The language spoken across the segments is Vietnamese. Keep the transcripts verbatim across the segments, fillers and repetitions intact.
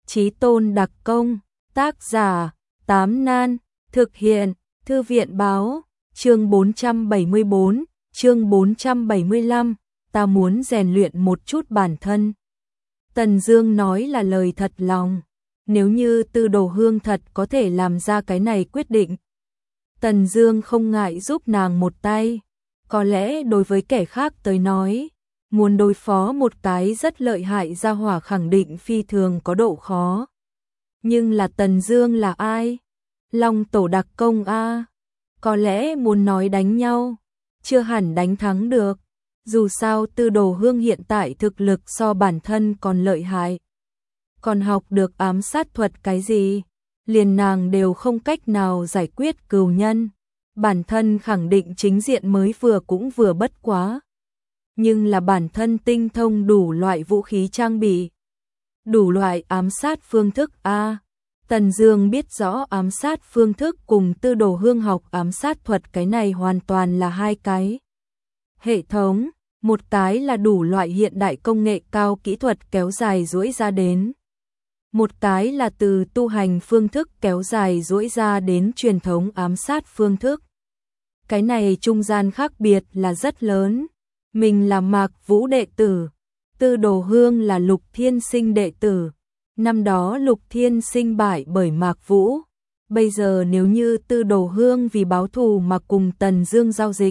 Chí tôn đặc công, tác giả, Tám Nan, thực hiện, Thư viện báo, chương bốn trăm bảy mươi bốn, chương bốn trăm bảy mươi lăm, ta muốn rèn luyện một chút bản thân. Tần Dương nói là lời thật lòng, nếu như Tư Đồ Hương thật có thể làm ra cái này quyết định, Tần Dương không ngại giúp nàng một tay. Có lẽ đối với kẻ khác tới nói, muốn đối phó một cái rất lợi hại gia hỏa khẳng định phi thường có độ khó. Nhưng là Tần Dương là ai? Long tổ đặc công a, có lẽ muốn nói đánh nhau, chưa hẳn đánh thắng được. Dù sao Tư Đồ Hương hiện tại thực lực so bản thân còn lợi hại. Còn học được ám sát thuật cái gì, liền nàng đều không cách nào giải quyết cừu nhân. Bản thân khẳng định chính diện mới vừa cũng vừa bất quá. Nhưng là bản thân tinh thông đủ loại vũ khí trang bị, đủ loại ám sát phương thức a. Tần Dương biết rõ ám sát phương thức cùng Tư Đồ Hương học ám sát thuật cái này hoàn toàn là hai cái hệ thống, một cái là đủ loại hiện đại công nghệ cao kỹ thuật kéo dài duỗi ra đến, một cái là từ tu hành phương thức kéo dài duỗi ra đến truyền thống ám sát phương thức. Cái này trung gian khác biệt là rất lớn. Mình là Mạc Vũ đệ tử, Tư Đồ Hương là Lục Thiên Sinh đệ tử. Năm đó Lục Thiên Sinh bại bởi Mạc Vũ. Bây giờ nếu như Tư Đồ Hương vì báo thù mà cùng Tần Dương giao dịch,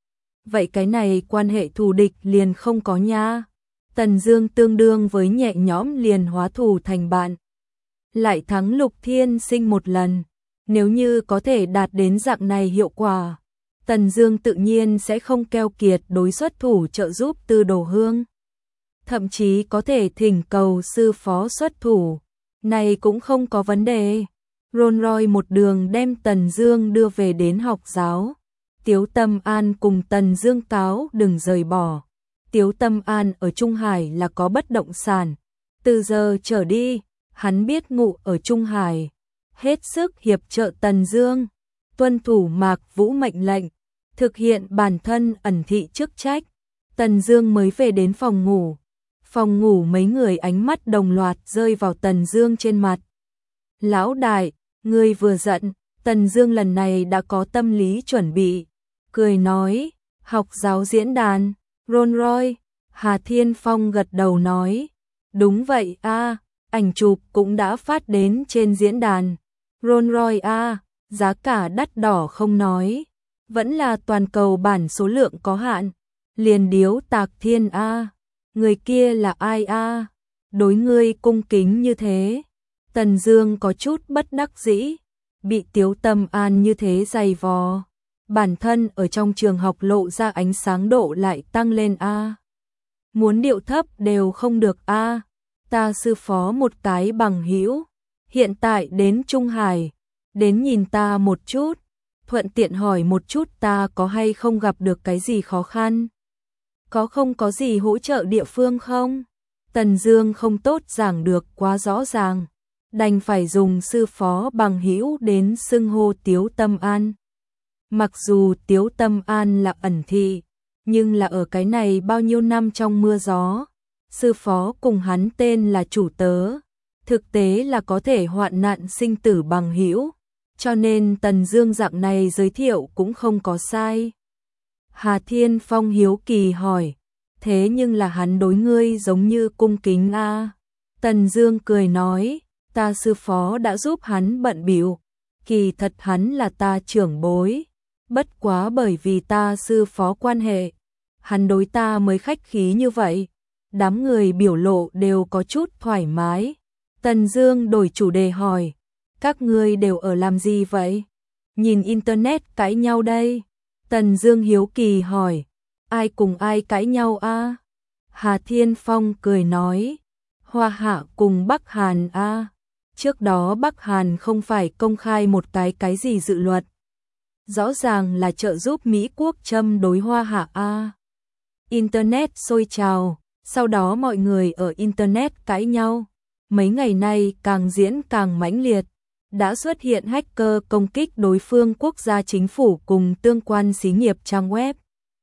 vậy cái này quan hệ thù địch liền không có nha. Tần Dương tương đương với nhẹ nhõm liền hóa thù thành bạn, lại thắng Lục Thiên Sinh một lần. Nếu như có thể đạt đến dạng này hiệu quả, Tần Dương tự nhiên sẽ không keo kiệt đối xuất thủ trợ giúp Tư Đồ Hương. Thậm chí có thể thỉnh cầu sư phó xuất thủ, này cũng không có vấn đề. Rolls Royce một đường đem Tần Dương đưa về đến học giáo. Tiếu Tâm An cùng Tần Dương cáo đừng rời bỏ. Tiếu Tâm An ở Trung Hải là có bất động sản. Từ giờ trở đi, hắn biết ngụ ở Trung Hải, hết sức hiệp trợ Tần Dương, tuân thủ Mạc Vũ mệnh lệnh, thực hiện bản thân ẩn thị chức trách. Tần Dương mới về đến phòng ngủ. Phòng ngủ mấy người ánh mắt đồng loạt rơi vào Tần Dương trên mặt. Lão đại, ngươi vừa giận. Tần Dương lần này đã có tâm lý chuẩn bị, cười nói, học giáo diễn đàn, Rolls Royce. Hà Thiên Phong gật đầu nói, đúng vậy a, ảnh chụp cũng đã phát đến trên diễn đàn. Rolls Royce a, giá cả đắt đỏ không nói, vẫn là toàn cầu bản số lượng có hạn. Liền Điếu Tạc Thiên a, người kia là ai a? Đối ngươi cung kính như thế. Tần Dương có chút bất đắc dĩ, bị Tiếu Tâm An như thế dày vò, bản thân ở trong trường học lộ ra ánh sáng độ lại tăng lên a. Muốn điệu thấp đều không được a. Ta sư phó một cái bằng hữu, hiện tại đến Trung Hải, đến nhìn ta một chút, thuận tiện hỏi một chút ta có hay không gặp được cái gì khó khăn, có không có gì hỗ trợ địa phương không? Tần Dương không tốt giảng được quá rõ ràng, đành phải dùng sư phó bằng hữu đến xưng hô Tiếu Tâm An. Mặc dù Tiếu Tâm An là ẩn thị, nhưng là ở cái này bao nhiêu năm trong mưa gió, sư phó cùng hắn tên là chủ tớ, thực tế là có thể hoạn nạn sinh tử bằng hữu, cho nên Tần Dương dạng này giới thiệu cũng không có sai. Hà Thiên Phong hiếu kỳ hỏi, thế nhưng là hắn đối ngươi giống như cung kính a. Tần Dương cười nói, ta sư phó đã giúp hắn bận bịu, kỳ thật hắn là ta trưởng bối, bất quá bởi vì ta sư phó quan hệ, hắn đối ta mới khách khí như vậy. Đám người biểu lộ đều có chút thoải mái. Tần Dương đổi chủ đề hỏi, các ngươi đều ở làm gì vậy? Nhìn internet cãi nhau đây. Tần Dương hiếu kỳ hỏi, ai cùng ai cãi nhau a? Hà Thiên Phong cười nói, Hoa Hạ cùng Bắc Hàn a. Trước đó Bắc Hàn không phải công khai một cái cái gì dự luật, rõ ràng là trợ giúp Mỹ quốc châm đối Hoa Hạ a. Internet sôi trào, sau đó mọi người ở internet cãi nhau. Mấy ngày nay càng diễn càng mãnh liệt, đã xuất hiện hacker công kích đối phương quốc gia chính phủ cùng tương quan xí nghiệp trang web.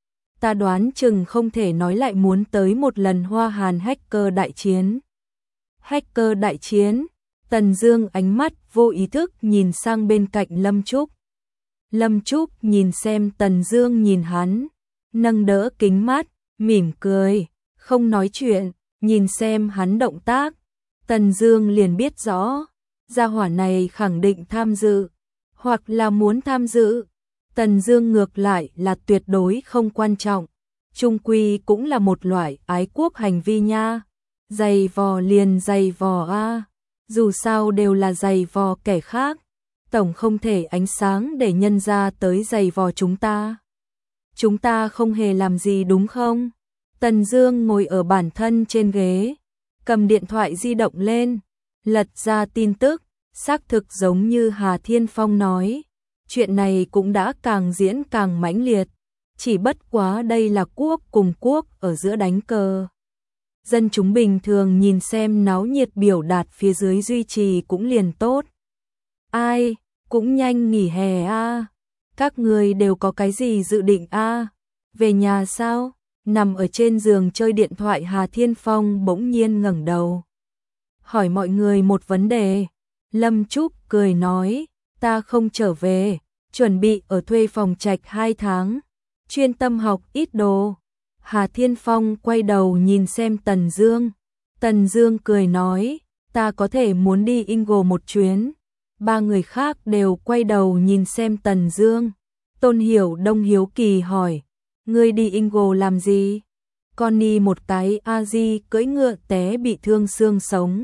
Ta đoán chừng không thể nói lại muốn tới một lần Hoa Hàn hacker đại chiến. Hacker đại chiến, Tần Dương ánh mắt vô ý thức nhìn sang bên cạnh Lâm Trúc. Lâm Trúc nhìn xem Tần Dương nhìn hắn, nâng đỡ kính mắt, mỉm cười, không nói chuyện, nhìn xem hắn động tác. Tần Dương liền biết rõ, gia hỏa này khẳng định tham dự, hoặc là muốn tham dự. Tần Dương ngược lại là tuyệt đối không quan trọng, chung quy cũng là một loại ái quốc hành vi nha. Giày vò liền giày vò a, dù sao đều là giày vò kẻ khác, tổng không thể ánh sáng để nhân ra tới giày vò chúng ta. Chúng ta không hề làm gì đúng không? Tần Dương ngồi ở bản thân trên ghế, cầm điện thoại di động lên, lật ra tin tức, xác thực giống như Hà Thiên Phong nói, chuyện này cũng đã càng diễn càng mãnh liệt, chỉ bất quá đây là quốc cùng quốc ở giữa đánh cờ. Dân chúng bình thường nhìn xem náo nhiệt biểu đạt phía dưới duy trì cũng liền tốt. Ai, cũng nhanh nghỉ hè a. Các người đều có cái gì dự định a? Về nhà sao? Nằm ở trên giường chơi điện thoại Hà Thiên Phong bỗng nhiên ngẩng đầu, hỏi mọi người một vấn đề. Lâm Trúc cười nói, ta không trở về, chuẩn bị ở thuê phòng trạch hai tháng, chuyên tâm học ít đồ. Hà Thiên Phong quay đầu nhìn xem Tần Dương. Tần Dương cười nói, ta có thể muốn đi Ingo một chuyến. Ba người khác đều quay đầu nhìn xem Tần Dương. Tôn Hiểu Đông hiếu kỳ hỏi, ngươi đi Ingo làm gì? Connie một cái a di cưỡi ngựa té bị thương xương sống.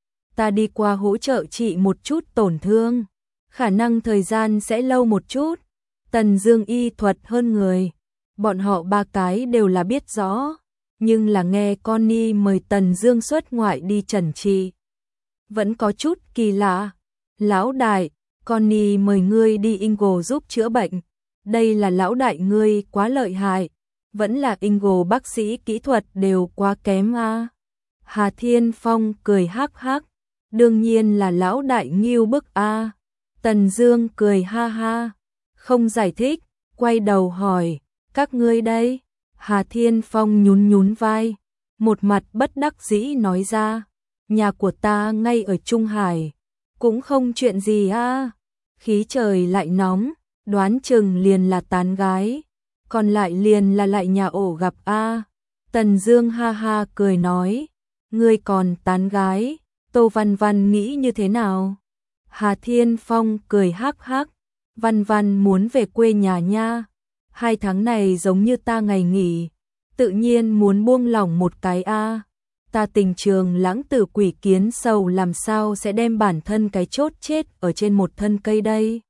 Ta đi qua hỗ trợ trị một chút tổn thương, khả năng thời gian sẽ lâu một chút. Tần Dương y thuật hơn người, bọn họ ba cái đều là biết rõ, nhưng là nghe Connie mời Tần Dương xuất ngoại đi trần trị, vẫn có chút kỳ lạ. Lão đại, Connie mời ngươi đi Ingo giúp chữa bệnh, đây là lão đại ngươi quá lợi hại, vẫn là Ingo bác sĩ kỹ thuật đều quá kém a. Hà Thiên Phong cười hắc hắc, đương nhiên là lão đại nghiêu bức a. Tần Dương cười ha ha, không giải thích, quay đầu hỏi, các ngươi đây? Hà Thiên Phong nhún nhún vai, một mặt bất đắc dĩ nói ra, nhà của ta ngay ở Trung Hải, cũng không chuyện gì a. Khí trời lại nóng, đoán chừng liền là tán gái, còn lại liền là lại nhà ổ gặp a. Tần Dương ha ha cười nói, ngươi còn tán gái, Tô Văn Văn nghĩ như thế nào? Hà Thiên Phong cười hắc hắc, Văn Văn muốn về quê nhà nha, hai tháng này giống như ta ngày nghỉ, tự nhiên muốn buông lỏng một cái a. Ta tình trường lãng tử quỷ kiến sầu làm sao sẽ đem bản thân cái chốt chết ở trên một thân cây đây.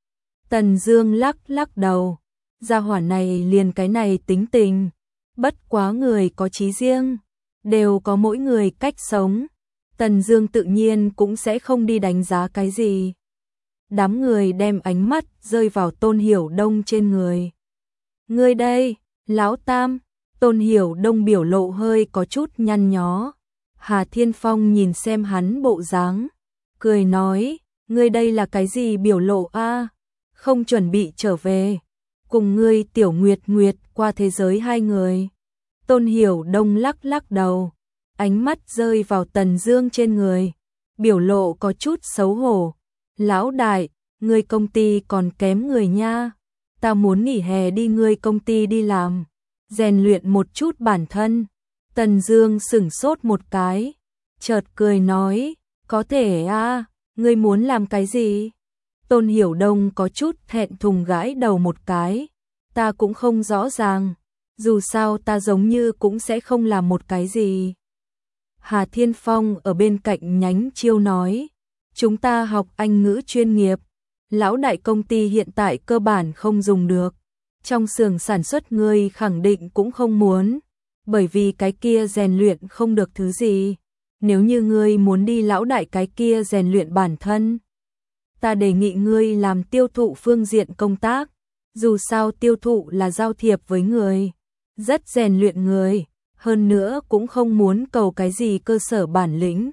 Tần Dương lắc lắc đầu, gia hỏa này liền cái này tính tình, bất quá người có chí riêng, đều có mỗi người cách sống. Tần Dương tự nhiên cũng sẽ không đi đánh giá cái gì. Đám người đem ánh mắt rơi vào Tôn Hiểu Đông trên người. Ngươi đây, lão tam. Tôn Hiểu Đông biểu lộ hơi có chút nhăn nhó. Hà Thiên Phong nhìn xem hắn bộ dáng, cười nói, ngươi đây là cái gì biểu lộ a? Không chuẩn bị trở về, cùng ngươi Tiểu Nguyệt Nguyệt qua thế giới hai người. Tôn Hiểu Đông lắc lắc đầu, ánh mắt rơi vào Tần Dương trên người, biểu lộ có chút xấu hổ. Lão đại, ngươi công ty còn kém người nha, ta muốn nghỉ hè đi ngươi công ty đi làm, rèn luyện một chút bản thân. Tần Dương sững sốt một cái, chợt cười nói, có thể a, ngươi muốn làm cái gì? Tôn Hiểu Đông có chút thẹn thùng gãi đầu một cái, ta cũng không rõ ràng, dù sao ta giống như cũng sẽ không làm một cái gì. Hà Thiên Phong ở bên cạnh nhánh chiêu nói, chúng ta học Anh ngữ chuyên nghiệp, lão đại công ty hiện tại cơ bản không dùng được, trong xưởng sản xuất ngươi khẳng định cũng không muốn, bởi vì cái kia rèn luyện không được thứ gì. Nếu như ngươi muốn đi lão đại cái kia rèn luyện bản thân, ta đề nghị ngươi làm tiêu thụ phương diện công tác, dù sao tiêu thụ là giao thiệp với người, rất rèn luyện người, hơn nữa cũng không muốn cầu cái gì cơ sở bản lĩnh.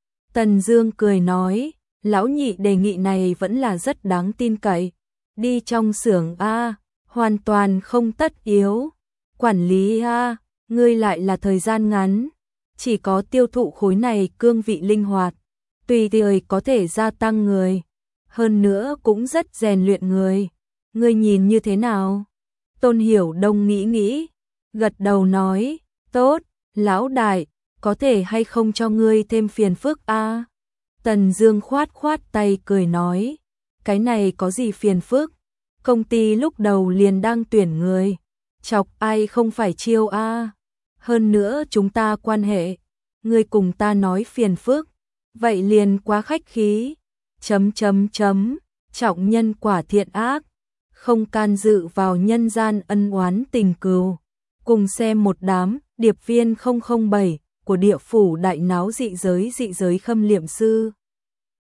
Tần Dương cười nói, lão nhị đề nghị này vẫn là rất đáng tin cậy, đi trong xưởng a, hoàn toàn không tất yếu, quản lý a, ngươi lại là thời gian ngắn, chỉ có tiêu thụ khối này cương vị linh hoạt, tùy thời có thể gia tăng người, hơn nữa cũng rất rèn luyện người. Ngươi nhìn như thế nào? Tôn Hiểu Đông nghĩ nghĩ, gật đầu nói, tốt, lão đại, có thể hay không cho ngươi thêm phiền phức a? Tần Dương khoát khoát tay cười nói, cái này có gì phiền phức, công ty lúc đầu liền đang tuyển người, chọc ai không phải chiêu a, hơn nữa chúng ta quan hệ, ngươi cùng ta nói phiền phức, vậy liền quá khách khí, chấm chấm chấm, trọng nhân quả thiện ác, không can dự vào nhân gian ân oán tình cừu. Cùng xem một đám điệp viên không không bảy của địa phủ đại náo dị giới dị giới khâm liệm sư.